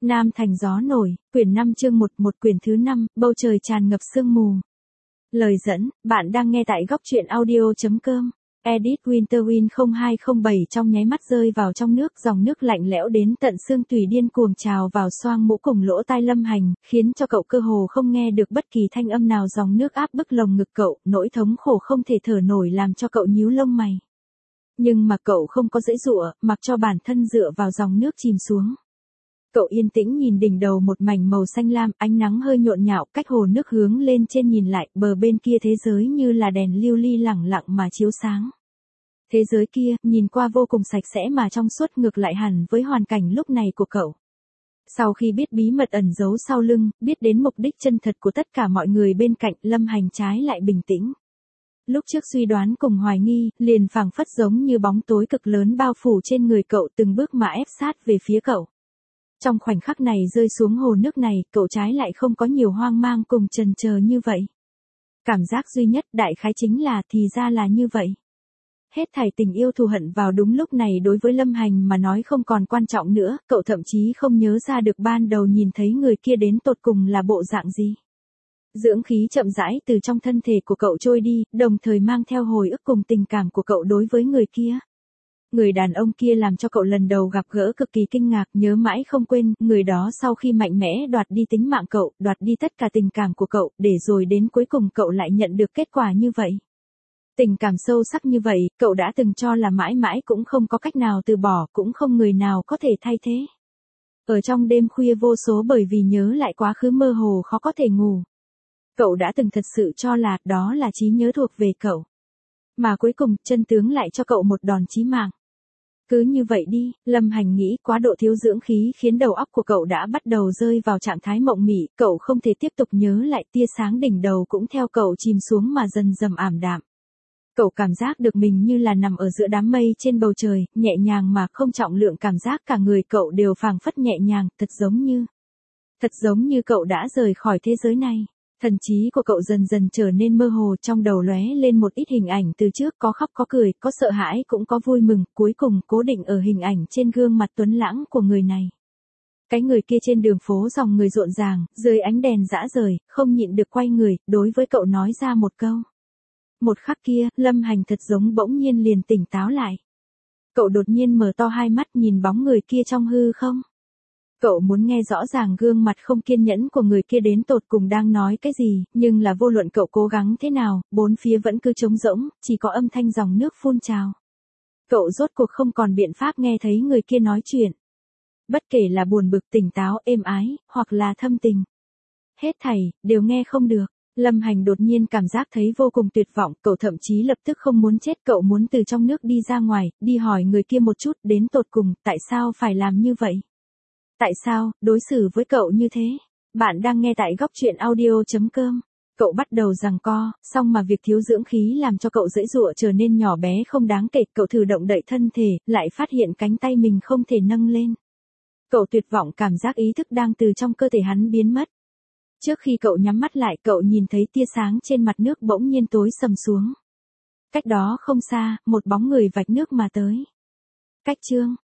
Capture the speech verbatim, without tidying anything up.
Nam thành gió nổi, quyển năm chương một, một quyển thứ năm, bầu trời tràn ngập sương mù. Lời dẫn, bạn đang nghe tại góc truyện audio.com. Edith Winterwind không hai không bảy trong nháy mắt rơi vào trong nước, dòng nước lạnh lẽo đến tận xương tủy điên cuồng trào vào xoang mũi cùng lỗ tai Lâm Hành, khiến cho cậu cơ hồ không nghe được bất kỳ thanh âm nào. Dòng nước áp bức lồng ngực cậu, nỗi thống khổ không thể thở nổi làm cho cậu nhíu lông mày. Nhưng mà cậu không có giãy giụa, mặc cho bản thân dựa vào dòng nước chìm xuống. Cậu yên tĩnh nhìn đỉnh đầu một mảnh màu xanh lam, ánh nắng hơi nhộn nhạo, cách hồ nước hướng lên trên nhìn lại, bờ bên kia thế giới như là đèn lưu ly lẳng lặng mà chiếu sáng. Thế giới kia, nhìn qua vô cùng sạch sẽ mà trong suốt, ngược lại hẳn với hoàn cảnh lúc này của cậu. Sau khi biết bí mật ẩn giấu sau lưng, biết đến mục đích chân thật của tất cả mọi người bên cạnh, Lâm Hành trái lại bình tĩnh. Lúc trước suy đoán cùng hoài nghi, liền phảng phất giống như bóng tối cực lớn bao phủ trên người cậu, từng bước mà ép sát về phía cậu. Trong khoảnh khắc này rơi xuống hồ nước này, cậu trái lại không có nhiều hoang mang cùng chần chờ như vậy. Cảm giác duy nhất đại khái chính là thì ra là như vậy. Hết thảy tình yêu thù hận vào đúng lúc này đối với Lâm Hành mà nói không còn quan trọng nữa, cậu thậm chí không nhớ ra được ban đầu nhìn thấy người kia đến tột cùng là bộ dạng gì. Dưỡng khí chậm rãi từ trong thân thể của cậu trôi đi, đồng thời mang theo hồi ức cùng tình cảm của cậu đối với người kia. Người đàn ông kia làm cho cậu lần đầu gặp gỡ cực kỳ kinh ngạc, nhớ mãi không quên, người đó sau khi mạnh mẽ đoạt đi tính mạng cậu, đoạt đi tất cả tình cảm của cậu, để rồi đến cuối cùng cậu lại nhận được kết quả như vậy. Tình cảm sâu sắc như vậy, cậu đã từng cho là mãi mãi cũng không có cách nào từ bỏ, cũng không người nào có thể thay thế. Ở trong đêm khuya vô số bởi vì nhớ lại quá khứ mơ hồ khó có thể ngủ. Cậu đã từng thật sự cho là đó là trí nhớ thuộc về cậu. Mà cuối cùng, chân tướng lại cho cậu một đòn chí mạng. Cứ như vậy đi, Lâm Hành nghĩ, quá độ thiếu dưỡng khí khiến đầu óc của cậu đã bắt đầu rơi vào trạng thái mộng mị, cậu không thể tiếp tục nhớ lại, tia sáng đỉnh đầu cũng theo cậu chìm xuống mà dần dần ảm đạm. Cậu cảm giác được mình như là nằm ở giữa đám mây trên bầu trời, nhẹ nhàng mà không trọng lượng, cảm giác cả người cậu đều phảng phất nhẹ nhàng, thật giống như, thật giống như cậu đã rời khỏi thế giới này. Thần trí của cậu dần dần trở nên mơ hồ, trong đầu lóe lên một ít hình ảnh từ trước, có khóc có cười, có sợ hãi cũng có vui mừng, cuối cùng cố định ở hình ảnh trên gương mặt tuấn lãng của người này. Cái người kia trên đường phố dòng người rộn ràng, dưới ánh đèn rã rời, không nhịn được quay người, đối với cậu nói ra một câu. Một khắc kia, Lâm Hành thật giống bỗng nhiên liền tỉnh táo lại. Cậu đột nhiên mở to hai mắt nhìn bóng người kia trong hư không. Cậu muốn nghe rõ ràng gương mặt không kiên nhẫn của người kia đến tột cùng đang nói cái gì, nhưng là vô luận cậu cố gắng thế nào, bốn phía vẫn cứ trống rỗng, chỉ có âm thanh dòng nước phun trào. Cậu rốt cuộc không còn biện pháp nghe thấy người kia nói chuyện. Bất kể là buồn bực, tỉnh táo, êm ái, hoặc là thâm tình. Hết thảy, đều nghe không được. Lâm Hành đột nhiên cảm giác thấy vô cùng tuyệt vọng, cậu thậm chí lập tức không muốn chết, cậu muốn từ trong nước đi ra ngoài, đi hỏi người kia một chút, đến tột cùng, tại sao phải làm như vậy? Tại sao, đối xử với cậu như thế? Bạn đang nghe tại góc truyện audio.com. Cậu bắt đầu giằng co, song mà việc thiếu dưỡng khí làm cho cậu giãy giụa trở nên nhỏ bé không đáng kể, cậu thử động đậy thân thể, lại phát hiện cánh tay mình không thể nâng lên. Cậu tuyệt vọng, cảm giác ý thức đang từ trong cơ thể hắn biến mất. Trước khi cậu nhắm mắt lại, cậu nhìn thấy tia sáng trên mặt nước bỗng nhiên tối sầm xuống. Cách đó không xa, một bóng người vạch nước mà tới. Cách chương